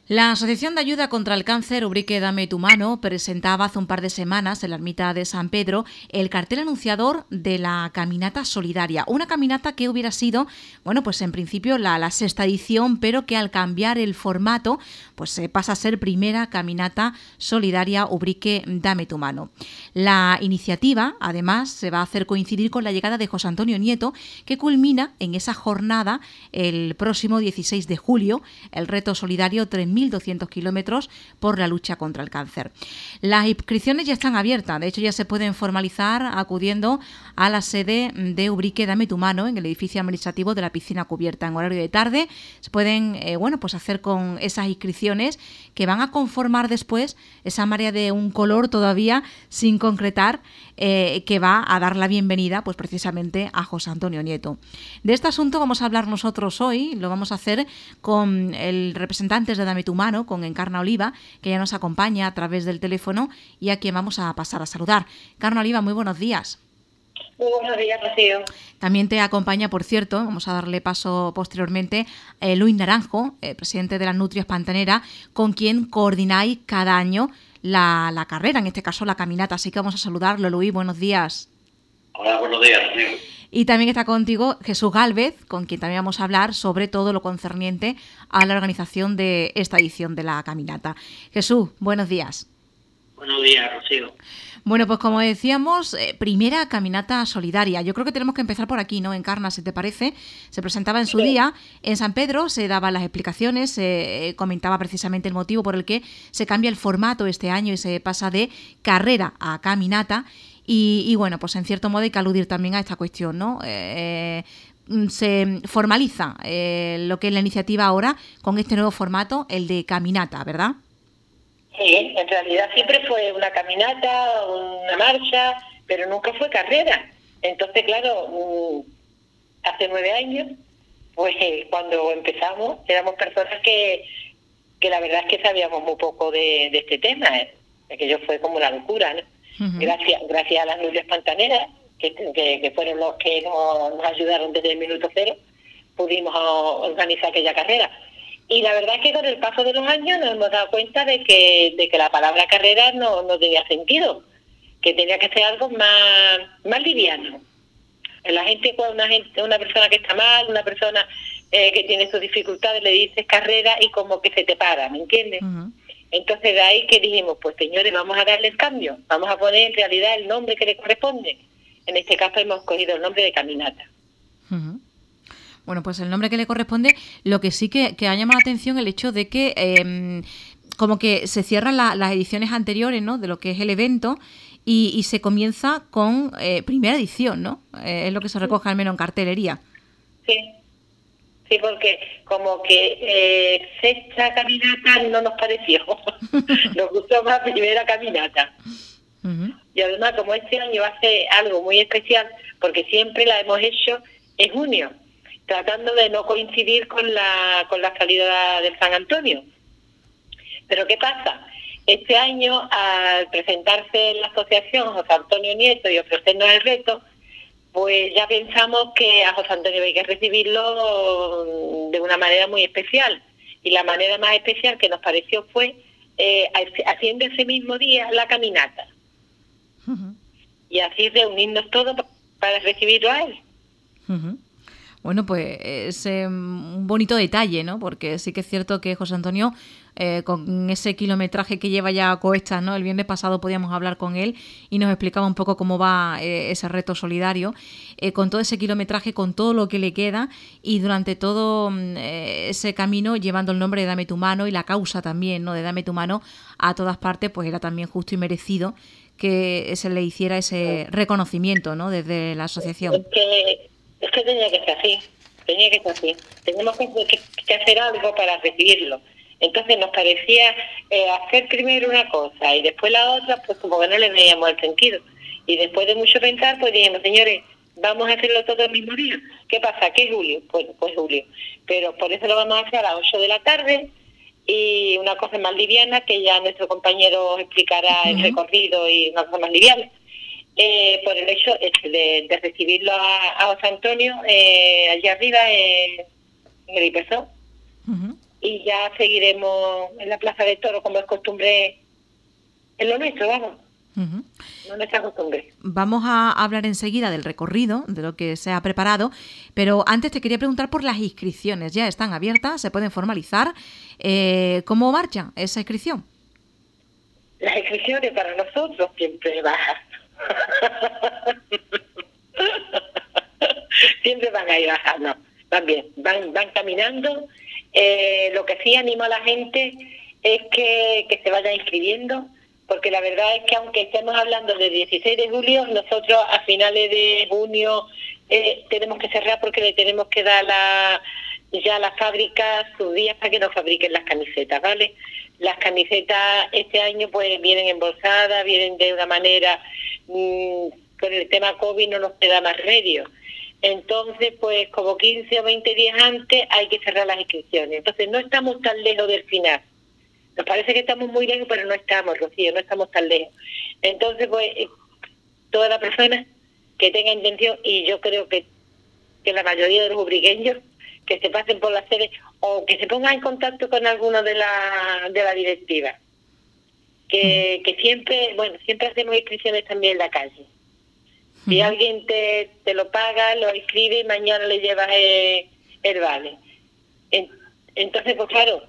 La Asociación de Ayuda contra el Cáncer Ubrique Dame tu Mano presentaba hace un par de semanas en la ermita de San Pedro el cartel anunciador de la caminata solidaria. Una caminata que hubiera sido, bueno, pues en principio la sexta edición, pero que al cambiar el formato, pues pasa a ser primera caminata solidaria Ubrique Dame tu Mano. La iniciativa, además, se va a hacer coincidir con la llegada de José Antonio Nieto, que culmina en esa jornada el próximo 16 de julio, el reto solidario 3.200 kilómetros por la lucha contra el cáncer. Las inscripciones ya están abiertas, de hecho ya se pueden formalizar acudiendo a la sede de Ubrique Dame tu Mano en el edificio administrativo de la piscina cubierta en horario de tarde. Se pueden pues hacer con esas inscripciones que van a conformar después esa marea de un color todavía sin concretar que va a dar la bienvenida pues precisamente a José Antonio Nieto. De este asunto vamos a hablar nosotros hoy, lo vamos a hacer con el representante de Dame tu Mano, con Encarna Oliva, que ya nos acompaña a través del teléfono y a quien vamos a pasar a saludar. Encarna Oliva, muy buenos días. Muy buenos días, Rocío. También te acompaña, por cierto, vamos a darle paso posteriormente, Luis Naranjo, presidente de las Nutrias Pantanera, con quien coordináis cada año la carrera, en este caso la caminata. Así que vamos a saludarlo. Luis, buenos días. Hola, buenos días, Rocío. Y también está contigo Jesús Gálvez, con quien también vamos a hablar sobre todo lo concerniente a la organización de esta edición de la caminata. Jesús, buenos días. Buenos días, Rocío. Bueno, pues como decíamos, primera caminata solidaria. Yo creo que tenemos que empezar por aquí, ¿no? Encarna, si te parece. Se presentaba en su día en San Pedro, se daban las explicaciones, se comentaba precisamente el motivo por el que se cambia el formato este año y se pasa de carrera a caminata. Y bueno, pues en cierto modo hay que aludir también a esta cuestión, ¿no? Se formaliza lo que es la iniciativa ahora con este nuevo formato, el de caminata, ¿verdad? Sí, en realidad siempre fue una caminata, una marcha, pero nunca fue carrera. Entonces, claro, hace 9 años, pues cuando empezamos, éramos personas que la verdad es que sabíamos muy poco de este tema. Aquello fue como una locura, ¿no? Uh-huh. Gracias a las Nutrias Pantaneras, que fueron los que nos ayudaron desde el minuto cero, pudimos organizar aquella carrera. Y la verdad es que con el paso de los años nos hemos dado cuenta de que la palabra carrera no tenía sentido, que tenía que ser algo más liviano. La gente, cuando una persona que está mal, una persona que tiene sus dificultades, le dices carrera y como que se te para, ¿me entiendes? Uh-huh. Entonces de ahí que dijimos, pues señores, vamos a darle el cambio, vamos a poner en realidad el nombre que le corresponde. En este caso hemos cogido el nombre de caminata. Uh-huh. Bueno, pues el nombre que le corresponde, lo que sí que ha llamado la atención el hecho de que como que se cierran las ediciones anteriores, ¿no?, de lo que es el evento y se comienza con primera edición, ¿no? Es lo que se recoge al menos en cartelería. Sí, porque como que sexta caminata no nos pareció. Nos gustó más primera caminata. Uh-huh. Y además, como este año va a ser algo muy especial, porque siempre la hemos hecho en junio, tratando de no coincidir con la salida del San Antonio. Pero ¿qué pasa? Este año, al presentarse en la asociación José Antonio Nieto y ofrecernos el reto, pues ya pensamos que a José Antonio hay que recibirlo de una manera muy especial. Y la manera más especial que nos pareció fue haciendo ese mismo día la caminata. Uh-huh. Y así reunirnos todos para recibirlo a él. Uh-huh. Bueno, pues es un bonito detalle, ¿no? Porque sí que es cierto que José Antonio, con ese kilometraje que lleva ya a cuestas, ¿no? El viernes pasado podíamos hablar con él y nos explicaba un poco cómo va ese reto solidario, con todo ese kilometraje, con todo lo que le queda y durante todo ese camino llevando el nombre de Dame tu Mano y la causa también, ¿no?, de Dame tu Mano a todas partes, pues era también justo y merecido que se le hiciera ese reconocimiento, ¿no?, desde la asociación. Es que tenía que ser así, Tenemos que hacer algo para recibirlo. Entonces nos parecía hacer primero una cosa y después la otra, pues como que no le veíamos el sentido. Y después de mucho pensar, pues dijimos, señores, vamos a hacerlo todo el mismo día. ¿Qué pasa? ¿Qué es julio? Pues julio. Pero por eso lo vamos a hacer a las 8 de la tarde y una cosa más liviana, que ya nuestro compañero explicará el recorrido y una cosa más liviana. Por el hecho de recibirlo a José Antonio allá arriba en el Ipersón. Uh-huh. y ya seguiremos en la Plaza de Toros como es costumbre en lo nuestro, vamos. Ujú. No nuestra costumbre. Vamos a hablar enseguida del recorrido, de lo que se ha preparado, pero antes te quería preguntar por las inscripciones. Ya están abiertas, se pueden formalizar. ¿Cómo marcha esa inscripción? Las inscripciones para nosotros siempre bajan. Siempre van a ir bajando. Van bien, van caminando. Lo que sí animo a la gente es que se vayan inscribiendo, porque la verdad es que aunque estemos hablando del 16 de julio, nosotros a finales de junio tenemos que cerrar porque le tenemos que dar ya a las fábricas sus días para que nos fabriquen las camisetas, ¿vale? Las camisetas este año pues vienen embolsadas, vienen de una manera, con el tema COVID no nos queda más remedio. Entonces, pues como 15 o 20 días antes hay que cerrar las inscripciones. Entonces no estamos tan lejos del final. Nos parece que estamos muy lejos, pero no estamos, Rocío, no estamos tan lejos. Entonces, pues, toda la persona que tenga intención, y yo creo que la mayoría de los ubriqueños, que se pasen por las sedes o que se pongan en contacto con alguno de la directiva. Que siempre hacemos inscripciones también en la calle. Si alguien te lo paga, lo inscribe y mañana le llevas el vale. Entonces, pues claro,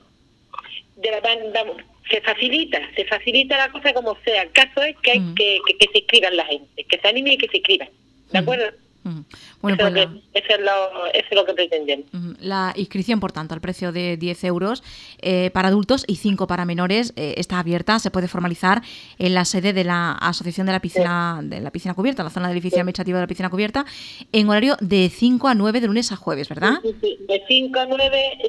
se facilita la cosa como sea. El caso es que hay que se inscriban la gente, que se anime y que se inscriban. ¿De acuerdo? Bueno, eso es lo que pretendemos. La inscripción, por tanto, al precio de 10 euros para adultos y 5 para menores, está abierta, se puede formalizar en la sede de la Asociación de la Piscina Cubierta, en la zona del edificio administrativo de la Piscina Cubierta, en horario de 5 a 9 de lunes a jueves, ¿verdad? Sí. De 5 a 9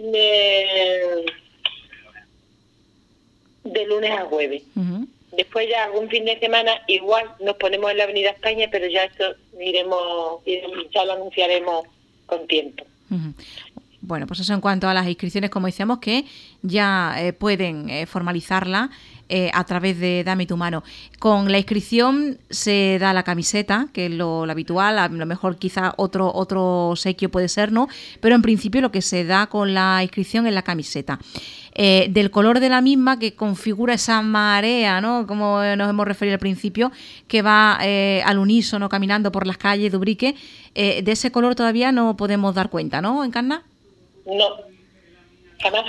de lunes a jueves. Después ya algún fin de semana igual nos ponemos en la Avenida España, pero ya esto ya lo anunciaremos con tiempo. Bueno, pues eso en cuanto a las inscripciones, como decíamos, que ya pueden formalizarla a través de Dame tu mano. Con la inscripción se da la camiseta, que es lo habitual, a lo mejor quizá otro obsequio puede ser, ¿no? Pero en principio lo que se da con la inscripción es la camiseta. Del color de la misma, que configura esa marea, ¿no? Como nos hemos referido al principio, que va al unísono caminando por las calles de Ubrique, de ese color todavía no podemos dar cuenta, ¿no, Encarna? No, jamás.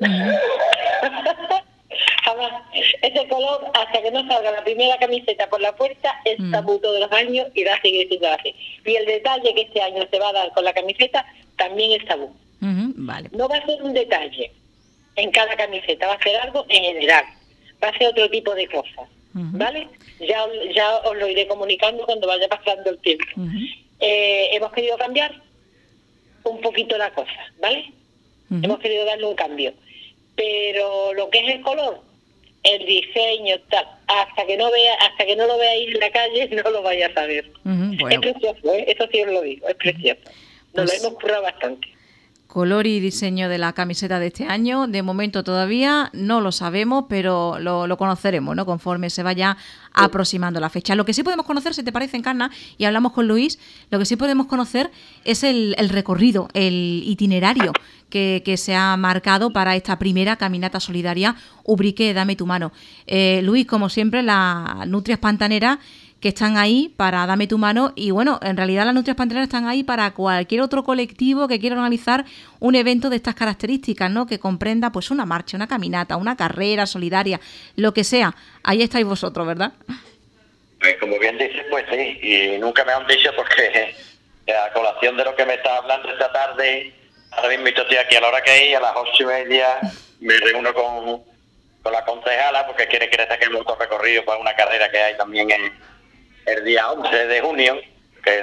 Jamás. Ese color, hasta que no salga la primera camiseta por la puerta, es tabú todos los años y va a seguir siendo así. Y el detalle que este año se va a dar con la camiseta también es tabú. Vale. No va a ser un detalle en cada camiseta, va a ser algo en general, va a ser otro tipo de cosas, ¿vale? Ya os lo iré comunicando cuando vaya pasando el tiempo. Hemos querido cambiar un poquito la cosa, ¿vale? Hemos querido darle un cambio, pero lo que es el color, el diseño, tal, hasta que no lo veáis en la calle no lo vais a saber. Bueno. Es precioso, eso sí os lo digo, es precioso. Nos lo hemos currado bastante. Color y diseño de la camiseta de este año, de momento todavía no lo sabemos, pero lo conoceremos, ¿no? Conforme se vaya aproximando la fecha. Lo que sí podemos conocer, si te parece, Encarna, y hablamos con Luis, lo que sí podemos conocer es el recorrido, el itinerario que se ha marcado para esta primera caminata solidaria Ubrique Dame tu mano. Luis, como siempre, las nutrias pantaneras que están ahí para Dame tu mano, y bueno, en realidad las nutrias pantaneras están ahí para cualquier otro colectivo que quiera organizar un evento de estas características, ¿no? Que comprenda pues una marcha, una caminata, una carrera solidaria, lo que sea. Ahí estáis vosotros, ¿verdad? Pues como bien dices, pues sí, y nunca me han dicho porque a colación de lo que me está hablando esta tarde, ahora mismo estoy aquí a la hora que es, a las 8:30 me reúno con la concejala porque quiere que le saquemos otro recorrido para una carrera que hay también el día 11 de junio, que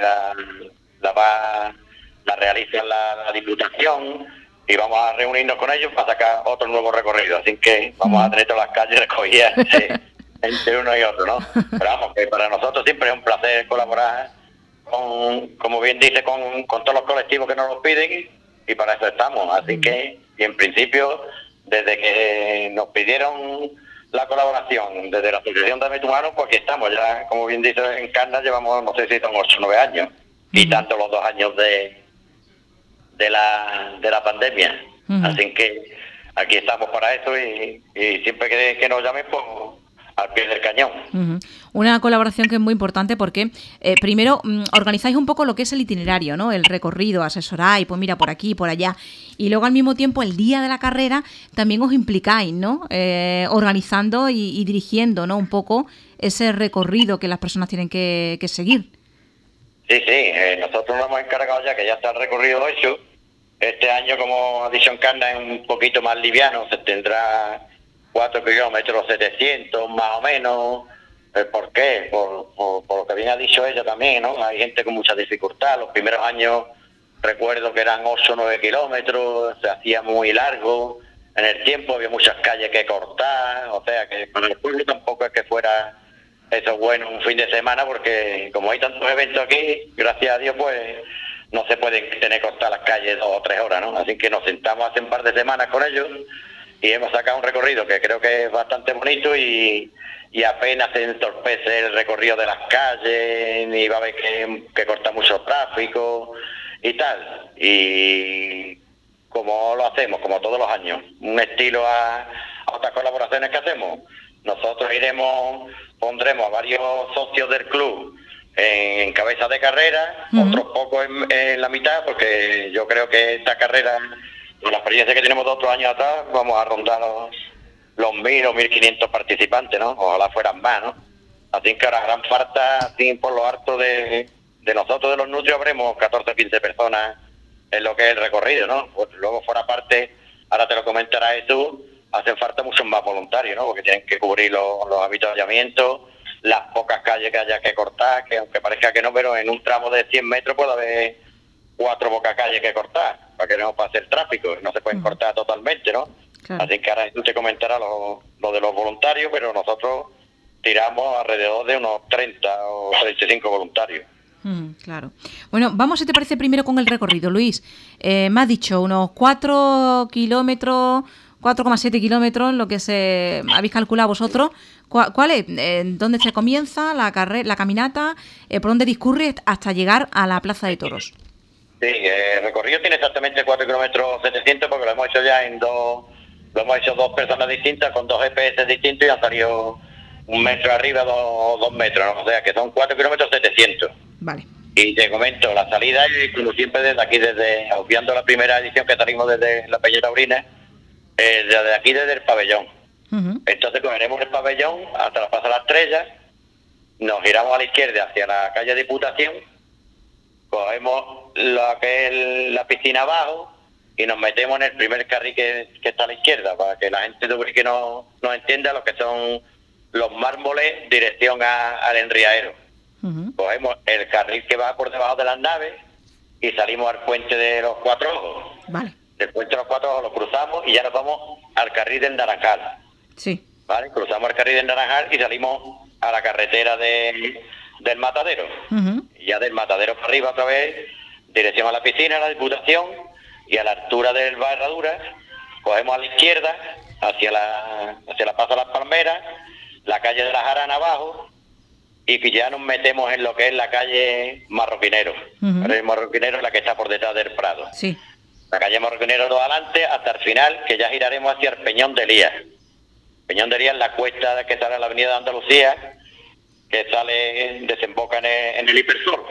la realiza la Diputación, y vamos a reunirnos con ellos para sacar otro nuevo recorrido. Así que vamos a tener todas las calles recogidas entre uno y otro, ¿no? Pero vamos, que para nosotros siempre es un placer colaborar como bien dice, con todos los colectivos que nos lo piden, y para eso estamos. Así que, y en principio, desde que nos pidieron la colaboración desde la Asociación Dame tu mano, pues aquí estamos ya, como bien dice Encarna, llevamos, no sé si son 8 o 9 años, y tanto los 2 años de la pandemia. Así que aquí estamos para eso y siempre que nos llamen, pues al pie del cañón. Uh-huh. Una colaboración que es muy importante porque primero organizáis un poco lo que es el itinerario, ¿no? El recorrido, asesoráis, pues mira, por aquí, por allá. Y luego al mismo tiempo, el día de la carrera, también os implicáis, ¿no? Organizando y dirigiendo, ¿no? Un poco ese recorrido que las personas tienen que seguir. Sí, nosotros nos hemos encargado ya que ya está el recorrido hecho. Este año, como ha dicho Encarna, es un poquito más liviano, se tendrá 4 kilómetros 700 más o menos. ¿Por qué? Por lo que bien ha dicho ella también, ¿no? Hay gente con mucha dificultad. Los primeros años recuerdo que eran 8 o 9 kilómetros, se hacía muy largo. En el tiempo había muchas calles que cortar, o sea que para el pueblo tampoco es que fuera eso bueno un fin de semana, porque como hay tantos eventos aquí, gracias a Dios, pues no se pueden tener cortar las calles 2 o 3 horas, ¿no? Así que nos sentamos hace un par de semanas con ellos y hemos sacado un recorrido que creo que es bastante bonito y apenas se entorpece el recorrido de las calles, ni va a haber que cortar mucho tráfico y tal. Y como lo hacemos, como todos los años, un estilo a otras colaboraciones que hacemos. Nosotros pondremos a varios socios del club en cabeza de carrera, otros pocos en la mitad, porque yo creo que esta carrera, con la experiencia que tenemos de otros años atrás, vamos a rondar los 1.000 o 1.500 participantes, ¿no? Ojalá fueran más, ¿no? Así que ahora harán falta, así por lo harto de nosotros de los nutrios, habremos 14 o 15 personas en lo que es el recorrido, ¿no? Pues luego fuera parte, ahora te lo comentarás tú, hacen falta muchos más voluntarios, ¿no? Porque tienen que cubrir los avituallamientos, las pocas calles que haya que cortar, que aunque parezca que no, pero en un tramo de 100 metros puede haber 4 pocas calles que cortar, para que no pase el tráfico, no se pueden cortar totalmente, ¿no? Claro. Así que ahora tú te comentarás lo de los voluntarios, pero nosotros tiramos alrededor de unos 30 o 35 voluntarios. Claro. Bueno, vamos, si te parece, primero con el recorrido, Luis. Me has dicho unos 4 kilómetros, 4,7 kilómetros, lo que habéis calculado vosotros. ¿Cuál es? ¿Dónde se comienza la caminata? ¿Por dónde discurre hasta llegar a la Plaza de Toros? Sí, el recorrido tiene exactamente 4 kilómetros 700 porque lo hemos hecho ya lo hemos hecho 2 personas distintas con 2 GPS distintos y han salido 1 metro arriba, 2 metros, ¿no? O sea que son 4 kilómetros 700. Vale. Y te comento, la salida es como siempre desde aquí, obviando la primera edición que salimos desde la Peña Taurina, desde aquí desde el pabellón. Uh-huh. Entonces cogeremos el pabellón hasta la Plaza de la Estrella, nos giramos a la izquierda hacia la calle Diputación, cogemos lo que es la piscina abajo y nos metemos en el primer carril que está a la izquierda, para que la gente de Ubrique no entienda lo que son los mármoles dirección al Enriaero. Uh-huh. Cogemos el carril que va por debajo de las naves y salimos al puente de los 4 Ojos. Vale. Del puente de los 4 Ojos lo cruzamos y ya nos vamos al carril del Naranjal. Sí. Vale, cruzamos el carril del Naranjal y salimos a la carretera del Matadero. Uh-huh. Y ya del Matadero para arriba otra vez, dirección a la piscina, a la Diputación, y a la altura del Bar Herradura, cogemos a la izquierda, hacia la Plaza de las Palmeras, la calle de la Jarana abajo, y que ya nos metemos en lo que es la calle Marroquinero. Uh-huh. El Marroquinero es la que está por detrás del Prado. Sí. La calle Marroquinero adelante hasta el final, que ya giraremos hacia el Peñón de Elías. Peñón de Elías es la cuesta que sale a la avenida de Andalucía, que desemboca en el Hipersur.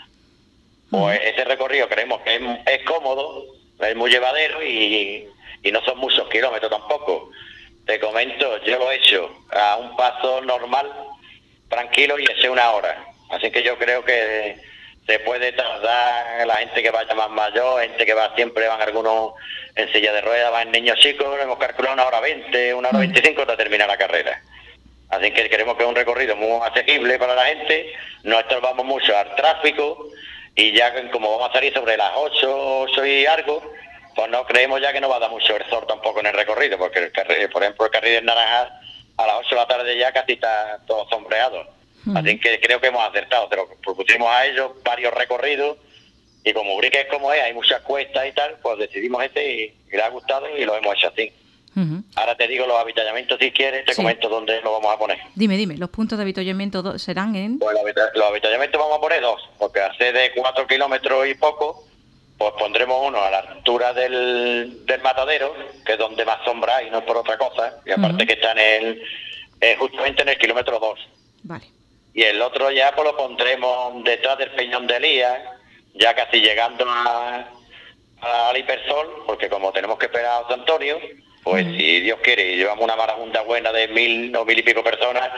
Pues ese recorrido creemos que es cómodo, es muy llevadero y no son muchos kilómetros tampoco. Te comento, yo lo he hecho a un paso normal, tranquilo, y eché 1 hora. Así que yo creo que se puede tardar la gente que vaya más mayor, gente que va siempre, van algunos en silla de ruedas, van niños chicos, hemos calculado 1 hora 20, 1 hora 25 hasta terminar la carrera. Así que creemos que es un recorrido muy asequible para la gente, no estorbamos mucho al tráfico y ya como vamos a salir sobre las 8 y algo, pues no creemos ya que no va a dar mucho el sol tampoco en el recorrido, porque por ejemplo el carril del Naranjal a las 8 de la tarde ya casi está todo sombreado. Así que creo que hemos acertado, pero propusimos a ellos varios recorridos y como Ubrique es como es, hay muchas cuestas y tal, pues decidimos y le ha gustado y lo hemos hecho así. Uh-huh. Ahora te digo los avituallamientos si quieres, te comento dónde lo vamos a poner. Dime, los puntos de avituallamiento serán en... Pues los avituallamientos vamos a poner 2, porque hace de 4 kilómetros y poco, pues pondremos uno a la altura del matadero, que es donde más sombra hay, no por otra cosa, y aparte que está justamente en el kilómetro 2. Vale. Y el otro ya pues lo pondremos detrás del Peñón de Elías, ya casi llegando al Hipersol, porque como tenemos que esperar a José Antonio, pues si Dios quiere y llevamos una marabunta buena de 1.000 o 1.000 y pico personas,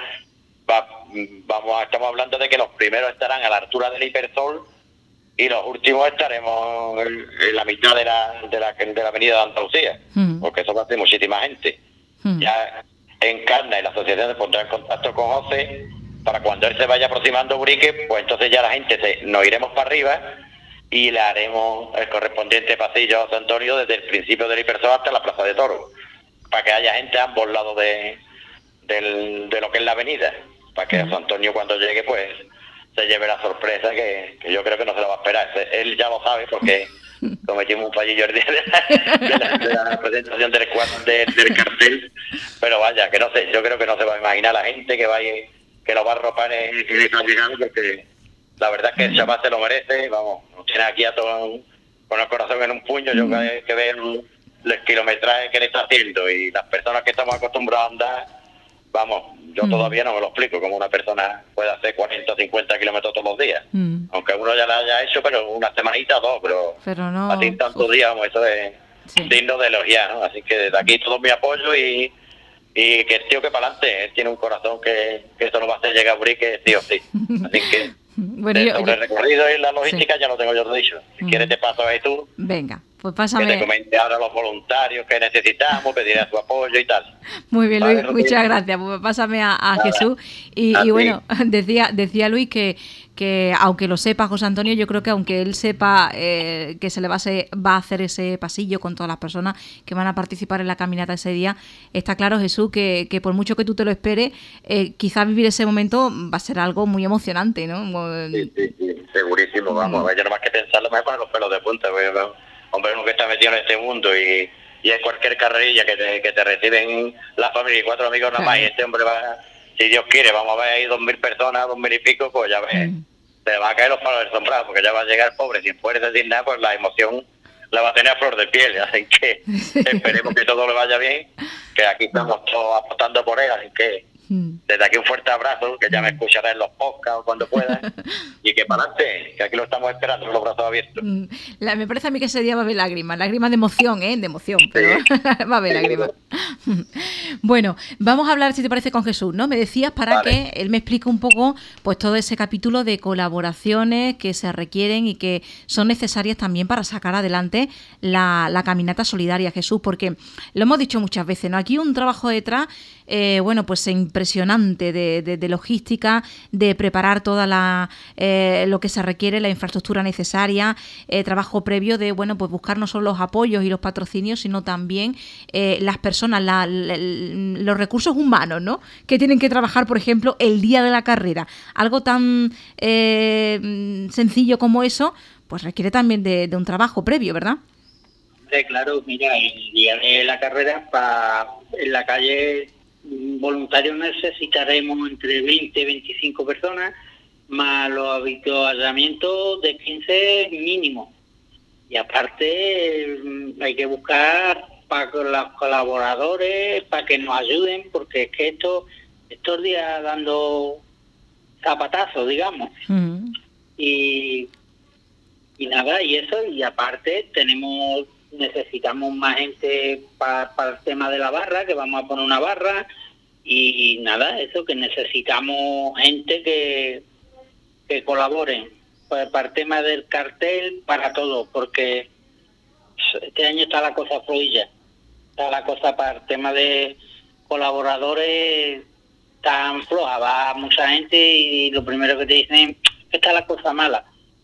estamos hablando de que los primeros estarán a la altura del Hipersol y los últimos estaremos en la mitad de la avenida de Andalucía, porque eso va a ser muchísima gente. Ya Encarna y la asociación se pondrá en contacto con José para cuando él se vaya aproximando a Urique, pues entonces ya la gente nos iremos para arriba y le haremos el correspondiente pasillo a José Antonio desde el principio del Hipersol hasta la Plaza de Toros, para que haya gente a ambos lados de lo que es la avenida, para que José Antonio cuando llegue pues se lleve la sorpresa que yo creo que no se la va a esperar. Él ya lo sabe porque cometimos un fallillo el día de la presentación del cartel, pero vaya, que no sé, yo creo que no se va a imaginar la gente que lo va a arropar en esa llegada, porque la verdad es que el chaval se lo merece, vamos, nos tiene aquí a todos con el corazón en un puño. Yo que veo el kilometraje que le está haciendo y las personas que estamos acostumbrados a andar, vamos, yo todavía no me lo explico cómo una persona puede hacer 40 o 50 kilómetros todos los días, aunque uno ya lo haya hecho, pero una semanita o dos, pero no así tantos días, vamos, eso es digno de elogiar, ¿no? Así que desde aquí todo mi apoyo y que el tío que para adelante, él tiene un corazón que eso no va a hacer llegar a Urique sí o sí, así que bueno, sobre el recorrido y la logística ya lo tengo yo todo dicho. Si quieres te paso ahí tú. Venga, pues pásame. Que te comente ahora los voluntarios que necesitamos, pediré su apoyo y tal. Muy bien, Luis, muchas gracias. Pues pásame a Jesús. Y bueno, decía Luis que aunque lo sepa José Antonio, yo creo que aunque él sepa que se le va a hacer ese pasillo con todas las personas que van a participar en la caminata ese día, está claro, Jesús, que por mucho que tú te lo esperes, quizás vivir ese momento va a ser algo muy emocionante, ¿no? Sí, segurísimo, vamos, yo nomás que pensarlo me pone los pelos de punta, hombre, uno que está metido en este mundo y es cualquier carrerilla que te reciben la familia y 4 amigos nada más, y este hombre va, si Dios quiere, vamos a ver ahí 2.000 personas, 2.000 y pico, pues ya ves, se va a caer los palos del sombrado, porque ya va a llegar pobre, sin poder decir nada, pues la emoción la va a tener a flor de piel, así que esperemos que todo le vaya bien, que aquí estamos todos apostando por él, así que desde aquí un fuerte abrazo, que ya me escuchará en los podcasts o cuando pueda, y que para adelante, que aquí lo estamos esperando con los brazos abiertos. Me parece a mí que ese día va a haber lágrimas de emoción, de emoción, pero va a haber lágrimas. Bueno, vamos a hablar, si te parece, con Jesús, ¿no? Me decías para que él me explique un poco pues todo ese capítulo de colaboraciones que se requieren y que son necesarias también para sacar adelante la caminata solidaria, Jesús, porque lo hemos dicho muchas veces, ¿no? Aquí un trabajo detrás, bueno, pues impresionante de logística, de preparar toda lo que se requiere, la infraestructura necesaria, trabajo previo de, bueno, pues buscar no solo los apoyos y los patrocinios, sino también las personas, los recursos humanos, ¿no? Que tienen que trabajar, por ejemplo, el día de la carrera. Algo tan sencillo como eso, pues requiere también de un trabajo previo, ¿verdad? Claro, mira, el día de la carrera, en la calle voluntarios necesitaremos entre 20 y 25 personas, más los avituallamientos de 15 mínimo. Y aparte hay que buscar para los colaboradores, para que nos ayuden, porque es que estos días dando zapatazos, digamos. Y nada, y eso, y aparte necesitamos más gente para el tema de la barra, que vamos a poner una barra, y nada, eso, que necesitamos gente que colaboren para el tema del cartel, para todo, porque este año está la cosa fluida, está la cosa para el tema de colaboradores tan floja, va mucha gente y lo primero que te dicen es que está la cosa mala,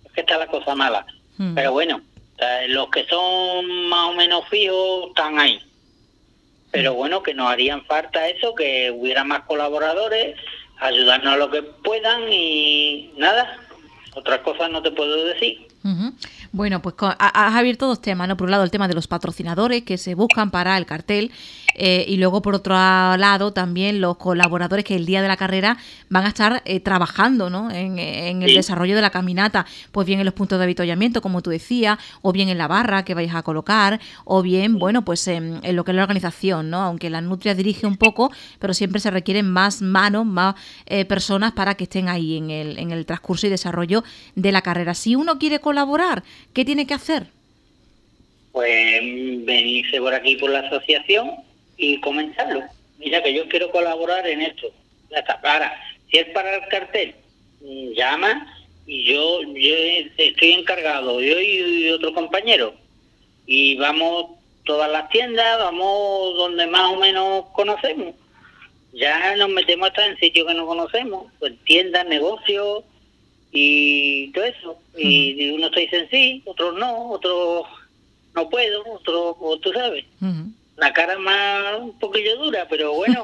pero bueno, los que son más o menos fijos están ahí. Pero bueno, que nos harían falta eso, que hubiera más colaboradores, ayudarnos a lo que puedan y nada, otras cosas no te puedo decir. Bueno, pues has abierto dos temas, ¿no? Por un lado el tema de los patrocinadores que se buscan para el cartel y luego por otro lado también los colaboradores que el día de la carrera van a estar trabajando, ¿no? en el desarrollo de la caminata, pues bien en los puntos de avituallamiento, como tú decías, o bien en la barra que vais a colocar, o bien, bueno, pues en lo que es la organización, ¿no? Aunque la Nutria dirige un poco, pero siempre se requieren más manos, más personas para que estén ahí en el transcurso y desarrollo de la carrera. Si uno quiere colaborar, ¿qué tiene que hacer? Pues venirse por aquí por la asociación y comentarlo. Mira que yo quiero colaborar en esto. Ya está. Ahora, si es para el cartel, llama y yo estoy encargado, yo y otro compañero. Y vamos todas las tiendas, vamos donde más o menos conocemos. Ya nos metemos hasta en sitios que no conocemos, pues tiendas, negocios y todo eso. Y unos te dicen sí, otros no, otros no puedo, otros, tú sabes. La cara más un poquillo dura, pero bueno.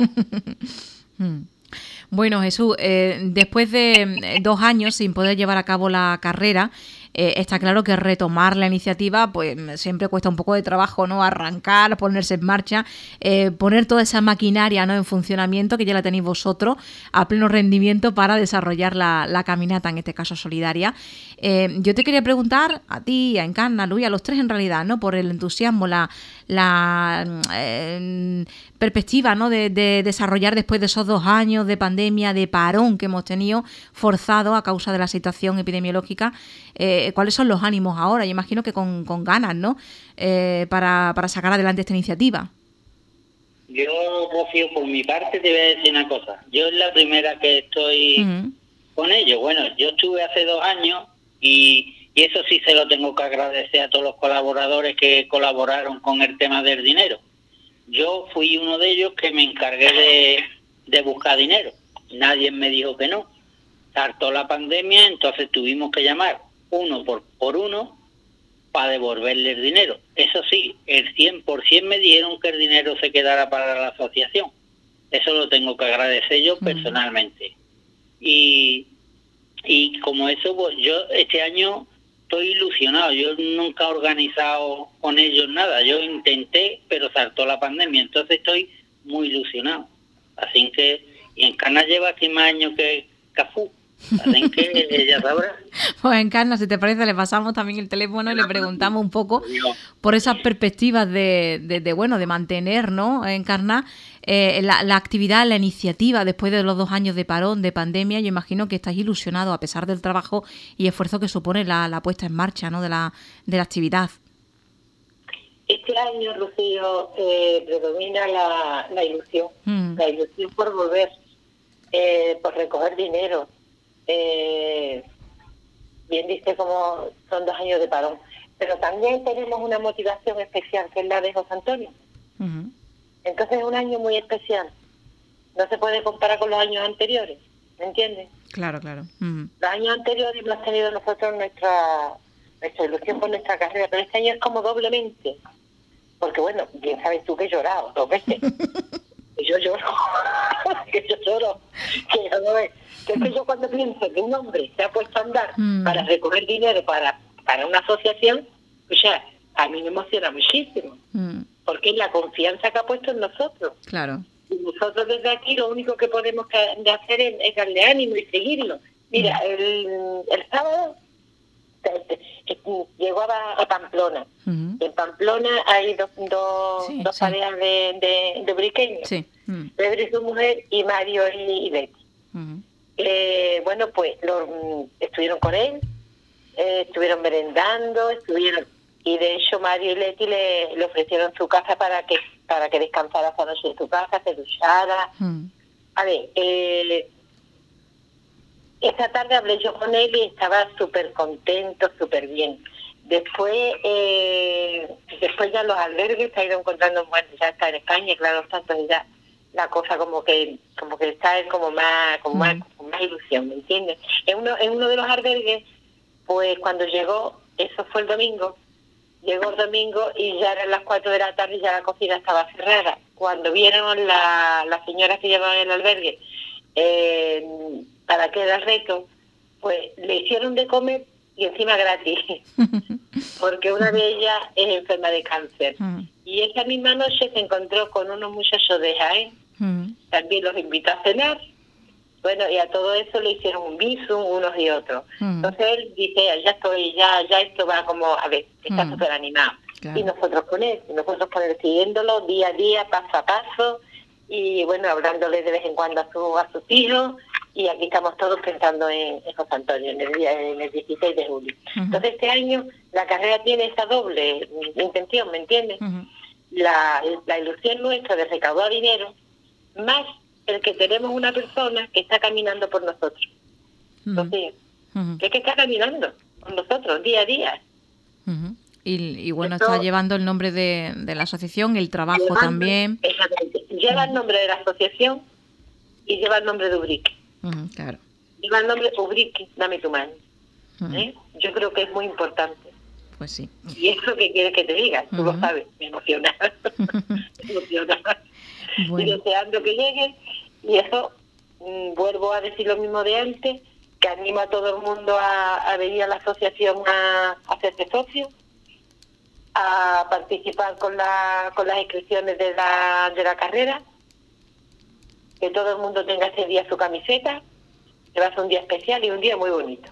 Bueno, Jesús, después de 2 años sin poder llevar a cabo la carrera, está claro que retomar la iniciativa pues siempre cuesta un poco de trabajo, ¿no? Arrancar, ponerse en marcha, poner toda esa maquinaria, ¿no? En funcionamiento, que ya la tenéis vosotros a pleno rendimiento para desarrollar la caminata, en este caso solidaria. Yo te quería preguntar a ti, a Encarna, a Luis, a los tres en realidad, ¿no? Por el entusiasmo, la perspectiva, ¿no? De desarrollar después de esos 2 años de pandemia, de parón que hemos tenido forzado a causa de la situación epidemiológica. ¿Cuáles son los ánimos ahora? Yo imagino que con ganas, ¿no? Para sacar adelante esta iniciativa. Yo, Rocío, por mi parte te voy a decir una cosa. Yo es la primera que estoy con ellos. Bueno, yo estuve hace 2 años y eso sí se lo tengo que agradecer a todos los colaboradores que colaboraron con el tema del dinero. Yo fui uno de ellos que me encargué de buscar dinero. Nadie me dijo que no. Saltó la pandemia, entonces tuvimos que llamar uno por uno para devolverle el dinero. Eso sí, el 100% me dijeron que el dinero se quedara para la asociación. Eso lo tengo que agradecer yo personalmente. Y como eso, pues yo este año estoy ilusionado. Yo nunca he organizado con ellos nada. Yo intenté, pero saltó la pandemia. Entonces estoy muy ilusionado. Así que, y Encarna lleva aquí más años que Cafú. Así que ella sabrá. Pues Encarna, si te parece, le pasamos también el teléfono y le preguntamos un poco por esas perspectivas de mantener, ¿no, Encarna? La actividad, la iniciativa después de los 2 años de parón, de pandemia. Yo imagino que estáis ilusionados a pesar del trabajo y esfuerzo que supone la puesta en marcha, ¿no? de la actividad. Este año, Rocío, predomina la ilusión, la ilusión por volver, por recoger dinero. Bien dice como son 2 años de parón, pero también tenemos una motivación especial, que es la de José Antonio. Entonces es un año muy especial. No se puede comparar con los años anteriores, ¿me entiendes? Claro. Los años anteriores hemos tenido nosotros nuestra ilusión por nuestra carrera, pero este año es como doblemente. Porque bueno, bien sabes tú que he llorado 2 veces. Y yo lloro, que yo lloro, que es que yo cuando pienso que un hombre se ha puesto a andar para recoger dinero para una asociación, o sea, a mí me emociona muchísimo, porque es la confianza que ha puesto en nosotros. Claro. Y nosotros desde aquí lo único que podemos hacer es darle ánimo y seguirlo. Mira, el sábado llegó a Pamplona. En Pamplona hay dos parejas de briqueños. Sí. Pedro y su mujer, y Mario y Leti. Bueno, pues estuvieron con él, estuvieron merendando, y de hecho Mario y Leti le ofrecieron su casa para que descansara esta noche en su casa, se duchara. A ver, esta tarde hablé yo con él y estaba súper contento, súper bien. Después ya los albergues se ha ido encontrando, bueno, ya está en España, claro, entonces ya la cosa como que está con más ilusión, ¿me entiendes? En uno de los albergues, pues cuando llegó, eso fue el domingo, llegó el domingo y ya eran las 4 de la tarde y ya la cocina estaba cerrada. Cuando vieron las señoras que llevaban el albergue, para que era el reto, pues le hicieron de comer y encima gratis, porque una de ellas es enferma de cáncer. Y esa misma noche se encontró con unos muchachos de Jaén, también los invitó a cenar. Bueno, y a todo eso le hicieron un visum unos y otros. Entonces él dice, ya esto va como, a ver, está súper animado. Claro. Y nosotros con él, siguiéndolo día a día, paso a paso, y bueno, hablándole de vez en cuando a sus hijos, y aquí estamos todos pensando en José Antonio, en el 16 de julio. Entonces este año la carrera tiene esa doble intención, ¿me entiendes? La ilusión nuestra de recaudar dinero, más el que tenemos una persona que está caminando por nosotros. Entonces, que es que está caminando con nosotros día a día. Y bueno, está llevando el nombre de la asociación, el trabajo también. Exactamente. Lleva el nombre de la asociación y lleva el nombre de Ubrique. Claro. Lleva el nombre Ubrique, dame tu mano. Yo creo que es muy importante. Pues sí. Y eso que quieres que te diga, tú lo sabes, me emociona. Me emociona. Bueno. Y deseando que llegue, y eso, vuelvo a decir lo mismo de antes, que animo a todo el mundo a venir a la asociación a hacerse socio, a participar con las inscripciones de la carrera, que todo el mundo tenga ese día su camiseta, que va a ser un día especial y un día muy bonito.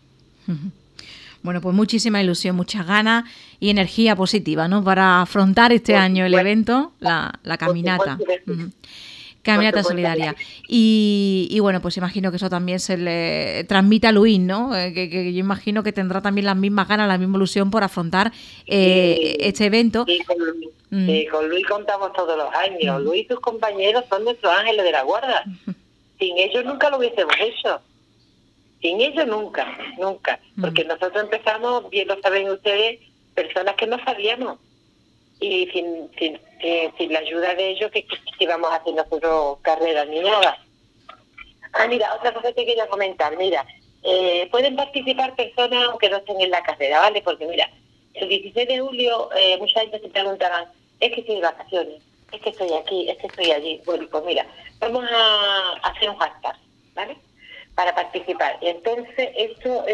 Bueno, pues muchísima ilusión, muchas ganas y energía positiva, ¿no? Para afrontar este año el evento, la caminata. Caminata solidaria. Y bueno, pues imagino que eso también se le transmite a Luis, ¿no? Que yo imagino que tendrá también las mismas ganas, la misma ilusión por afrontar este evento. Con Luis contamos todos los años. Luis y sus compañeros son nuestros ángeles de la guarda. Sin ellos nunca lo hubiésemos hecho. Sin ellos nunca. Porque nosotros empezamos, bien lo saben ustedes, personas que no sabíamos. Y sin la ayuda de ellos, que íbamos a hacer nosotros carreras ni nada. Mira, otra cosa que te quería comentar. Mira, pueden participar personas aunque no estén en la carrera, ¿vale? Porque mira, el 16 de julio mucha gente se preguntarán, es que estoy de vacaciones, es que estoy aquí, es que estoy allí. Bueno, pues mira, vamos a hacer un hashtag, ¿vale? Para participar. Y entonces esto,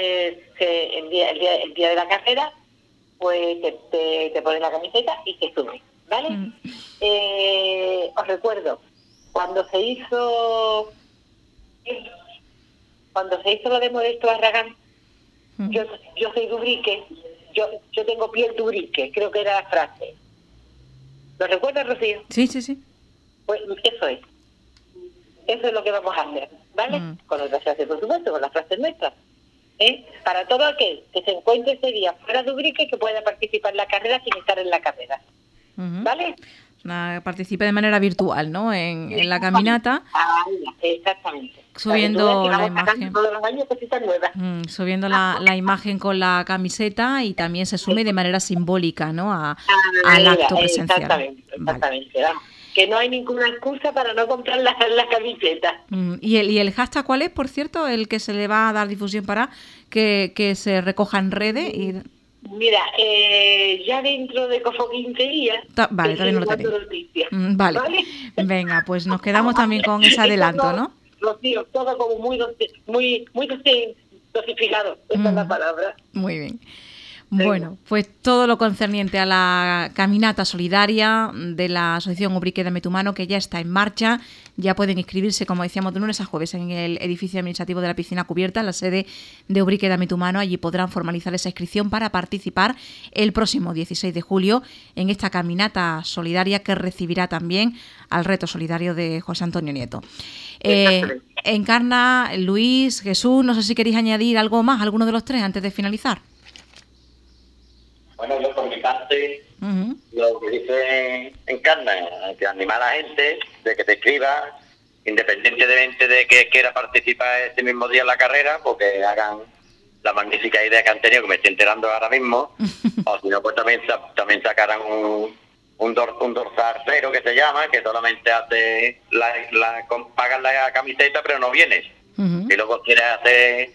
el día de la carrera, pues te pones la camiseta y se sube, ¿vale? Os recuerdo, cuando se hizo lo de Modesto Barragán, yo soy de Ubrique, yo tengo piel de Ubrique, creo que era la frase. ¿Lo recuerdas, Rocío? Sí. Pues eso es lo que vamos a hacer, ¿vale? Con otras frases, por supuesto, con las frases nuestras. Para todo aquel que se encuentre ese día fuera de Ubrique, que pueda participar en la carrera sin estar en la carrera, ¿vale? Participe de manera virtual, ¿no? En la caminata. Exactamente. Subiendo la imagen. Todos los años cositas nuevas. Subiendo la imagen con la camiseta y también se sume de manera simbólica, ¿no? Al acto presencial. Exactamente. Vamos. Que no hay ninguna excusa para no comprar las camisetas. ¿Y el hashtag cuál es, por cierto? El que se le va a dar difusión para que se recoja en redes. Mira, ya dentro de como 15 días... Vale, todavía no lo tenéis. Vale. Venga, pues nos quedamos también con ese adelanto, ¿no? Rocío, todo como muy dosificado, esa es la palabra. Muy bien. Bueno, pues todo lo concerniente a la caminata solidaria de la Asociación Ubrique Dame tu Mano, que ya está en marcha. Ya pueden inscribirse, como decíamos, de lunes a jueves en el edificio administrativo de la Piscina Cubierta, en la sede de Ubrique Dame tu Mano. Allí podrán formalizar esa inscripción para participar el próximo 16 de julio en esta caminata solidaria que recibirá también al reto solidario de José Antonio Nieto. Encarna, Luis, Jesús, no sé si queréis añadir algo más, alguno de los tres, antes de finalizar. Bueno, yo por mi parte, lo que dice Encarna, que animar a la gente de que te escriba, independientemente de que quiera participar ese mismo día en la carrera, porque hagan la magnífica idea que han tenido, que me estoy enterando ahora mismo, o si no, pues también sacarán un dorsal cero que se llama, que solamente hace pagas la camiseta pero no vienes. Y luego quieres hacer...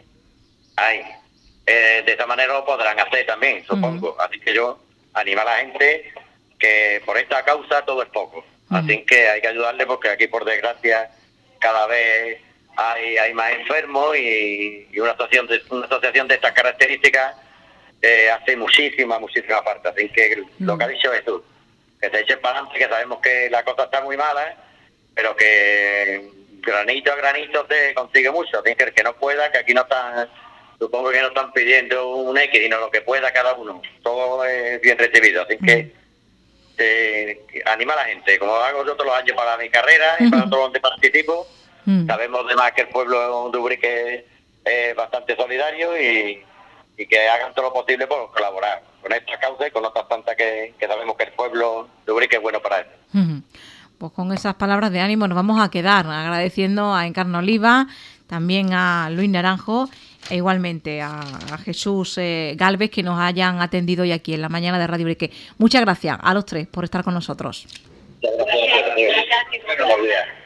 de esta manera lo podrán hacer también, supongo. Así que yo animo a la gente que por esta causa todo es poco. Así que hay que ayudarle, porque aquí por desgracia cada vez hay más enfermos y una asociación de estas características hace muchísima falta. Así que lo que ha dicho Jesús, que se echen para adelante, que sabemos que la cosa está muy mala, pero que granito a granito se consigue mucho. Así que el que no pueda, que aquí no están, supongo que no están pidiendo un X, sino lo que pueda cada uno. Todo es bien recibido. Así que anima a la gente, como hago yo todos los años para mi carrera y para todos donde participo. Sabemos además que el pueblo de Ubrique es bastante solidario y que hagan todo lo posible por colaborar con esta causa y con otras tantas que sabemos que el pueblo de Ubrique es bueno para eso. Pues con esas palabras de ánimo nos vamos a quedar agradeciendo a Encarna Oliva, también a Luis Naranjo e igualmente a Jesús Gálvez, que nos hayan atendido hoy aquí en la mañana de Radio Ubrique. Muchas gracias a los tres por estar con nosotros. Muchas gracias. Buenos días.